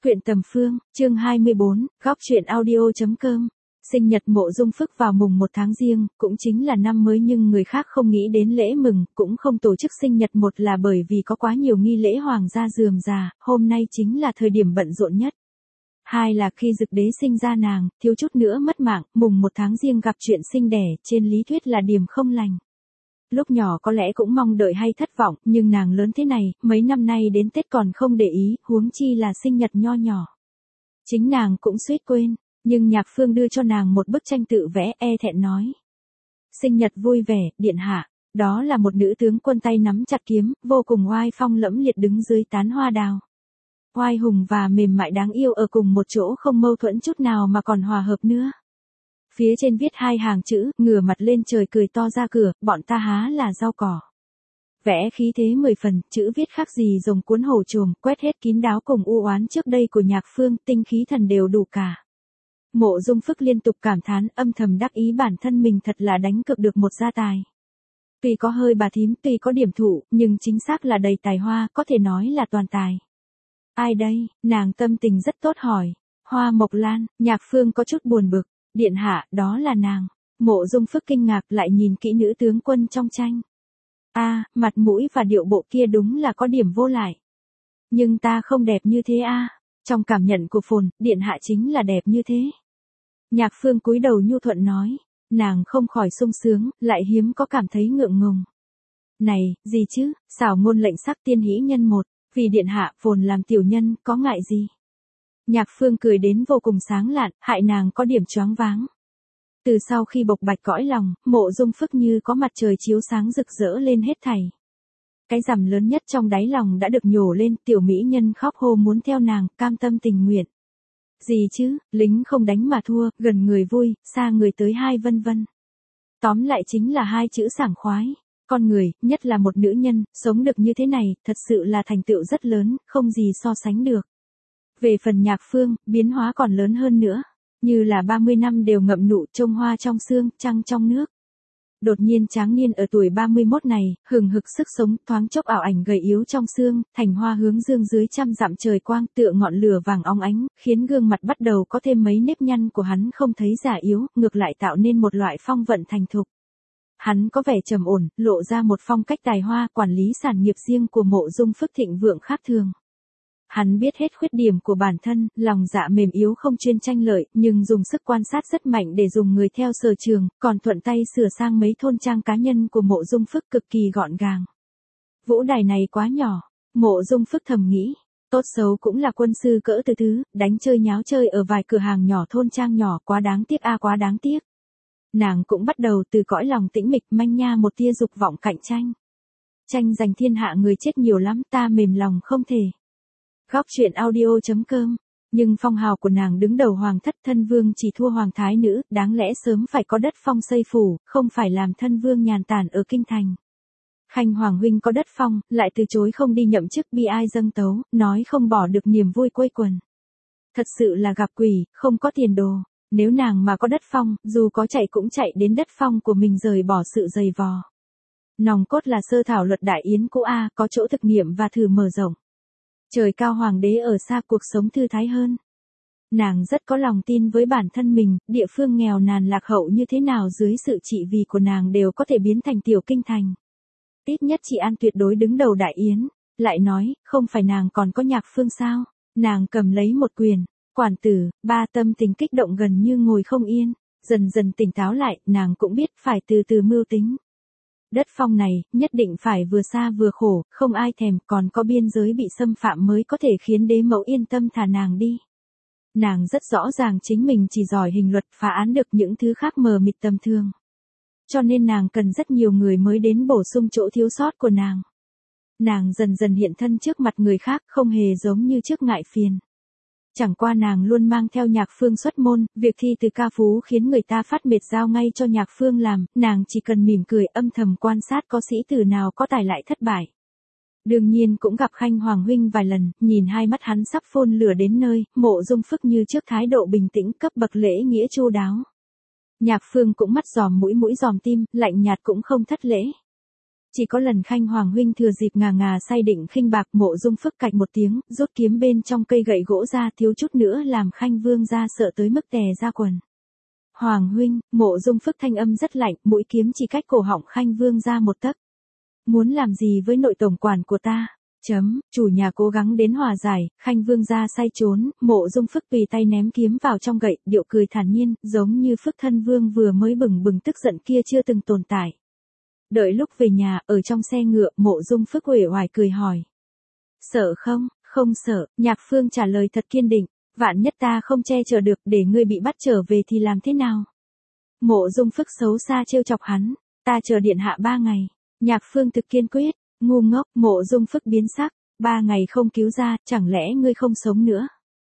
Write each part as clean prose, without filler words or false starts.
Truyện Tầm Phương, chương 24, góc truyện audio.com. Sinh nhật Mộ Dung Phức vào mùng 1 tháng Giêng, cũng chính là năm mới, nhưng người khác không nghĩ đến lễ mừng, cũng không tổ chức sinh nhật. Một là bởi vì có quá nhiều nghi lễ hoàng gia rườm rà, hôm nay chính là thời điểm bận rộn nhất. Hai là khi Dực Đế sinh ra nàng, thiếu chút nữa mất mạng, mùng 1 tháng Giêng gặp chuyện sinh đẻ, trên lý thuyết là điểm không lành. Lúc nhỏ có lẽ cũng mong đợi hay thất vọng, nhưng nàng lớn thế này, mấy năm nay đến Tết còn không để ý, huống chi là sinh nhật nho nhỏ. Chính nàng cũng suýt quên, nhưng Nhạc Phương đưa cho nàng một bức tranh tự vẽ, thẹn nói. Sinh nhật vui vẻ, điện hạ. Đó là một nữ tướng quân tay nắm chặt kiếm, vô cùng oai phong lẫm liệt đứng dưới tán hoa đào. Oai hùng và mềm mại đáng yêu ở cùng một chỗ, không mâu thuẫn chút nào mà còn hòa hợp nữa. Phía trên viết hai hàng chữ, ngửa mặt lên trời cười to ra cửa, bọn ta há là rau cỏ. Vẽ khí thế 10 phần, chữ viết khác gì rồng cuốn hổ trồm, quét hết kín đáo cùng u oán trước đây của Nhạc Phương, tinh khí thần đều đủ cả. Mộ Dung Phức liên tục cảm thán, âm thầm đắc ý bản thân mình thật là đánh cược được một gia tài. Tuy có hơi bà thím, tuy có điểm thụ, nhưng chính xác là đầy tài hoa, có thể nói là toàn tài. Ai đây? Nàng tâm tình rất tốt hỏi. Hoa Mộc Lan. Nhạc Phương có chút buồn bực. Điện hạ, đó là nàng. Mộ Dung Phức kinh ngạc lại nhìn kỹ nữ tướng quân trong tranh. Mặt mũi và điệu bộ kia đúng là có điểm vô lại. Nhưng ta không đẹp như thế Trong cảm nhận của Phồn, điện hạ chính là đẹp như thế. Nhạc Phương cúi đầu nhu thuận nói. Nàng không khỏi sung sướng, lại hiếm có cảm thấy ngượng ngùng. Này, gì chứ, xảo ngôn lệnh sắc tiên hỷ nhân một, vì điện hạ Phồn làm tiểu nhân, có ngại gì? Nhạc Phương cười đến vô cùng sáng lạn, hại nàng có điểm choáng váng. Từ sau khi bộc bạch cõi lòng, Mộ Dung Phức như có mặt trời chiếu sáng rực rỡ lên hết thảy. Cái rằm lớn nhất trong đáy lòng đã được nhổ lên, tiểu mỹ nhân khóc hô muốn theo nàng, cam tâm tình nguyện. Gì chứ, lính không đánh mà thua, gần người vui, xa người tới hai vân vân. Tóm lại chính là hai chữ sảng khoái. Con người, nhất là một nữ nhân, sống được như thế này, thật sự là thành tựu rất lớn, không gì so sánh được. Về phần Nhạc Phương, biến hóa còn lớn hơn nữa. Như là 30 năm đều ngậm nụ, trông hoa trong xương, trăng trong nước. Đột nhiên tráng niên ở tuổi 31 này, hừng hực sức sống, thoáng chốc ảo ảnh gầy yếu trong xương, thành hoa hướng dương dưới trăm dặm trời quang, tựa ngọn lửa vàng óng ánh, khiến gương mặt bắt đầu có thêm mấy nếp nhăn của hắn không thấy già yếu, ngược lại tạo nên một loại phong vận thành thục. Hắn có vẻ trầm ổn, lộ ra một phong cách tài hoa, quản lý sản nghiệp riêng của Mộ Dung Phức thịnh vượng khác thường. Hắn biết hết khuyết điểm của bản thân, lòng dạ mềm yếu không chuyên tranh lợi, nhưng dùng sức quan sát rất mạnh để dùng người theo sở trường, còn thuận tay sửa sang mấy thôn trang cá nhân của Mộ Dung Phức cực kỳ gọn gàng. Vũ đài này quá nhỏ, Mộ Dung Phức thầm nghĩ, tốt xấu cũng là quân sư cỡ từ thứ, đánh chơi nháo chơi ở vài cửa hàng nhỏ thôn trang nhỏ, quá đáng tiếc quá đáng tiếc. Nàng cũng bắt đầu từ cõi lòng tĩnh mịch manh nha một tia dục vọng cạnh tranh. Tranh giành thiên hạ người chết nhiều lắm, ta mềm lòng không thể. Góc truyện audio.com. Nhưng phong hào của nàng đứng đầu hoàng thất, thân vương chỉ thua hoàng thái nữ, đáng lẽ sớm phải có đất phong xây phủ, không phải làm thân vương nhàn tản ở kinh thành. Khanh hoàng huynh có đất phong, lại từ chối không đi nhậm chức, bi ai dâng tấu, nói không bỏ được niềm vui quây quần. Thật sự là gặp quỷ, không có tiền đồ. Nếu nàng mà có đất phong, dù có chạy cũng chạy đến đất phong của mình, rời bỏ sự dày vò. Nòng cốt là sơ thảo luật đại yến cũ có chỗ thực nghiệm và thử mở rộng. Trời cao hoàng đế ở xa, cuộc sống thư thái hơn. Nàng rất có lòng tin với bản thân mình, địa phương nghèo nàn lạc hậu như thế nào dưới sự trị vì của nàng đều có thể biến thành tiểu kinh thành. Ít nhất Trị An tuyệt đối đứng đầu đại yến. Lại nói, không phải nàng còn có Nhạc Phương sao? Nàng cầm lấy một quyền. Quản tử, tâm tình kích động gần như ngồi không yên. Dần dần tỉnh táo lại, nàng cũng biết phải từ từ mưu tính. Đất phong này, nhất định phải vừa xa vừa khổ, không ai thèm, còn có biên giới bị xâm phạm mới có thể khiến đế mẫu yên tâm thả nàng đi. Nàng rất rõ ràng chính mình chỉ giỏi hình luật, phá án được, những thứ khác mờ mịt tầm thường. Cho nên nàng cần rất nhiều người mới đến bổ sung chỗ thiếu sót của nàng. Nàng dần dần hiện thân trước mặt người khác, không hề giống như trước ngại phiền. Chẳng qua nàng luôn mang theo Nhạc Phương xuất môn, việc thi từ ca phú khiến người ta phát mệt, giao ngay cho Nhạc Phương làm, nàng chỉ cần mỉm cười âm thầm quan sát có sĩ tử nào có tài lại thất bại. Đương nhiên cũng gặp Khanh hoàng huynh vài lần, nhìn hai mắt hắn sắp phun lửa đến nơi, Mộ Dung Phức như trước thái độ bình tĩnh, cấp bậc lễ nghĩa chu đáo. Nhạc Phương cũng mắt giòm mũi mũi giòm tim, lạnh nhạt cũng không thất lễ. Chỉ có lần Khanh Hoàng huynh thừa dịp ngà ngà say định khinh bạc, Mộ Dung Phức cạch một tiếng, rút kiếm bên trong cây gậy gỗ ra, thiếu chút nữa làm Khanh Vương gia sợ tới mức tè ra quần. Hoàng huynh, Mộ Dung Phức thanh âm rất lạnh, mũi kiếm chỉ cách cổ họng Khanh Vương gia một tấc. Muốn làm gì với nội tổng quản của ta? Chủ nhà cố gắng đến hòa giải, Khanh Vương gia say trốn, Mộ Dung Phức tùy tay ném kiếm vào trong gậy, điệu cười thản nhiên, giống như Phức thân vương vừa mới bừng bừng tức giận kia chưa từng tồn tại. Đợi lúc về nhà, ở trong xe ngựa, Mộ Dung Phức uể oải cười hỏi. Sợ không? Không sợ, Nhạc Phương trả lời thật kiên định, vạn nhất ta không che chở được, để ngươi bị bắt trở về thì làm thế nào? Mộ Dung Phức xấu xa trêu chọc hắn, ta chờ điện hạ 3 ngày. Nhạc Phương thực kiên quyết, ngu ngốc, Mộ Dung Phức biến sắc, 3 ngày không cứu ra, chẳng lẽ ngươi không sống nữa?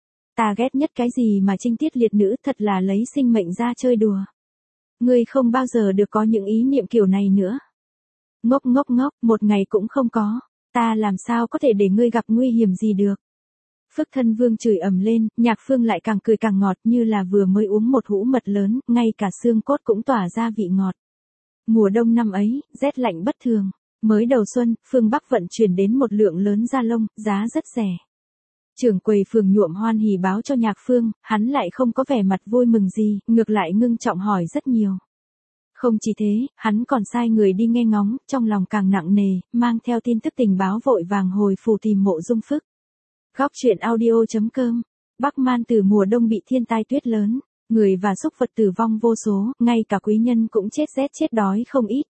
Ta ghét nhất cái gì mà trinh tiết liệt nữ, thật là lấy sinh mệnh ra chơi đùa. Ngươi không bao giờ được có những ý niệm kiểu này nữa. Ngốc, một ngày cũng không có, ta làm sao có thể để ngươi gặp nguy hiểm gì được. Phức thân vương chửi ầm lên, Nhạc Phương lại càng cười càng ngọt, như là vừa mới uống một hũ mật lớn, ngay cả xương cốt cũng tỏa ra vị ngọt. Mùa đông năm ấy, rét lạnh bất thường. Mới đầu xuân, phương Bắc vận chuyển đến một lượng lớn da lông, giá rất rẻ. Trưởng quầy phường nhuộm hoan hỉ báo cho Nhạc Phương, hắn lại không có vẻ mặt vui mừng gì, ngược lại ngưng trọng hỏi rất nhiều. Không chỉ thế, hắn còn sai người đi nghe ngóng, trong lòng càng nặng nề, mang theo tin tức tình báo vội vàng hồi phủ tìm Mộ Dung Phức. Góc truyện audio.com. Bắc Man từ mùa đông bị thiên tai tuyết lớn, người và súc vật tử vong vô số, ngay cả quý nhân cũng chết rét chết đói không ít.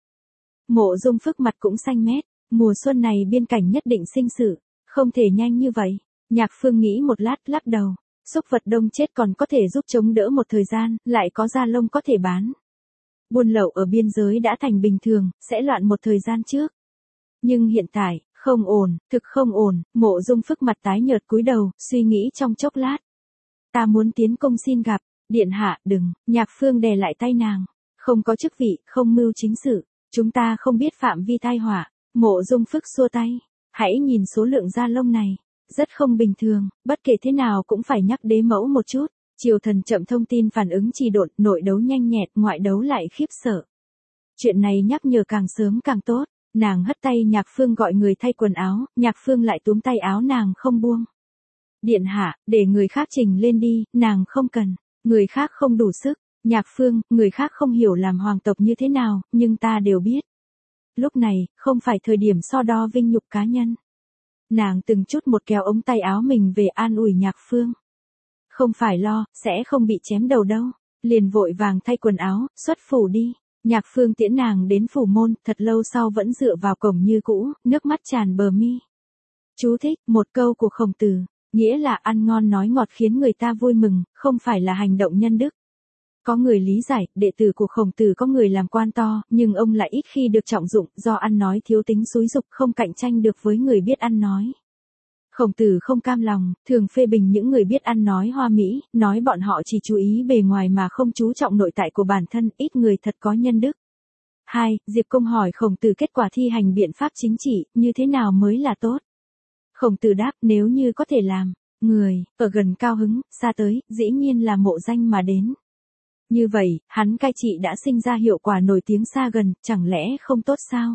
Mộ Dung Phức mặt cũng xanh mét, mùa xuân này biên cảnh nhất định sinh sự, không thể nhanh như vậy. Nhạc Phương nghĩ một lát, lắc đầu, súc vật đông chết còn có thể giúp chống đỡ một thời gian, lại có da lông có thể bán. Buôn lậu ở biên giới đã thành bình thường, sẽ loạn một thời gian trước. Nhưng hiện tại, không ổn, thực không ổn. Mộ Dung Phức mặt tái nhợt cúi đầu, suy nghĩ trong chốc lát. Ta muốn tiến công xin gặp, điện hạ, đừng. Nhạc Phương đè lại tay nàng, không có chức vị, không mưu chính sự, chúng ta không biết phạm vi tai họa. Mộ Dung Phức xua tay, hãy nhìn số lượng da lông này, rất không bình thường, bất kể thế nào cũng phải nhắc đế mẫu một chút. Triều thần chậm thông tin phản ứng trì độn, nội đấu nhanh nhẹt, ngoại đấu lại khiếp sợ. Chuyện này nhắc nhở càng sớm càng tốt. Nàng hất tay Nhạc Phương gọi người thay quần áo, Nhạc Phương lại túm tay áo nàng không buông. Điện hạ, để người khác trình lên đi, nàng không cần, người khác không đủ sức. Nhạc Phương, người khác không hiểu làm hoàng tộc như thế nào, nhưng ta đều biết. Lúc này, không phải thời điểm so đo vinh nhục cá nhân. Nàng từng chút một kéo ống tay áo mình về an ủi Nhạc Phương. Không phải lo, sẽ không bị chém đầu đâu. Liền vội vàng thay quần áo, xuất phủ đi. Nhạc Phương tiễn nàng đến phủ môn, thật lâu sau vẫn dựa vào cổng như cũ, nước mắt tràn bờ mi. Chú thích, một câu của Khổng Tử, nghĩa là ăn ngon nói ngọt khiến người ta vui mừng, không phải là hành động nhân đức. Có người lý giải, đệ tử của Khổng Tử có người làm quan to, nhưng ông lại ít khi được trọng dụng, do ăn nói thiếu tính xúi dục, không cạnh tranh được với người biết ăn nói. Khổng Tử không cam lòng, thường phê bình những người biết ăn nói hoa mỹ, nói bọn họ chỉ chú ý bề ngoài mà không chú trọng nội tại của bản thân, ít người thật có nhân đức. 2. Diệp Công hỏi Khổng Tử kết quả thi hành biện pháp chính trị, như thế nào mới là tốt? Khổng Tử đáp, nếu như có thể làm, người, ở gần cao hứng, xa tới, dĩ nhiên là mộ danh mà đến. Như vậy, hắn cai trị đã sinh ra hiệu quả nổi tiếng xa gần, chẳng lẽ không tốt sao?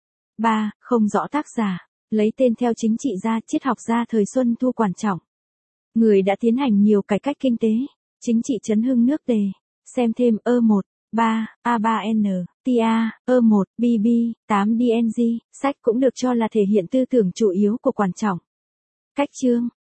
3. Không rõ tác giả. Lấy tên theo chính trị gia, triết học gia thời Xuân Thu quan trọng. Người đã tiến hành nhiều cải cách kinh tế, chính trị chấn hưng nước Tề. Xem thêm E1, 3, A3N, TA, E1, BB, 8 DNG, sách cũng được cho là thể hiện tư tưởng chủ yếu của quan trọng. Cách chương,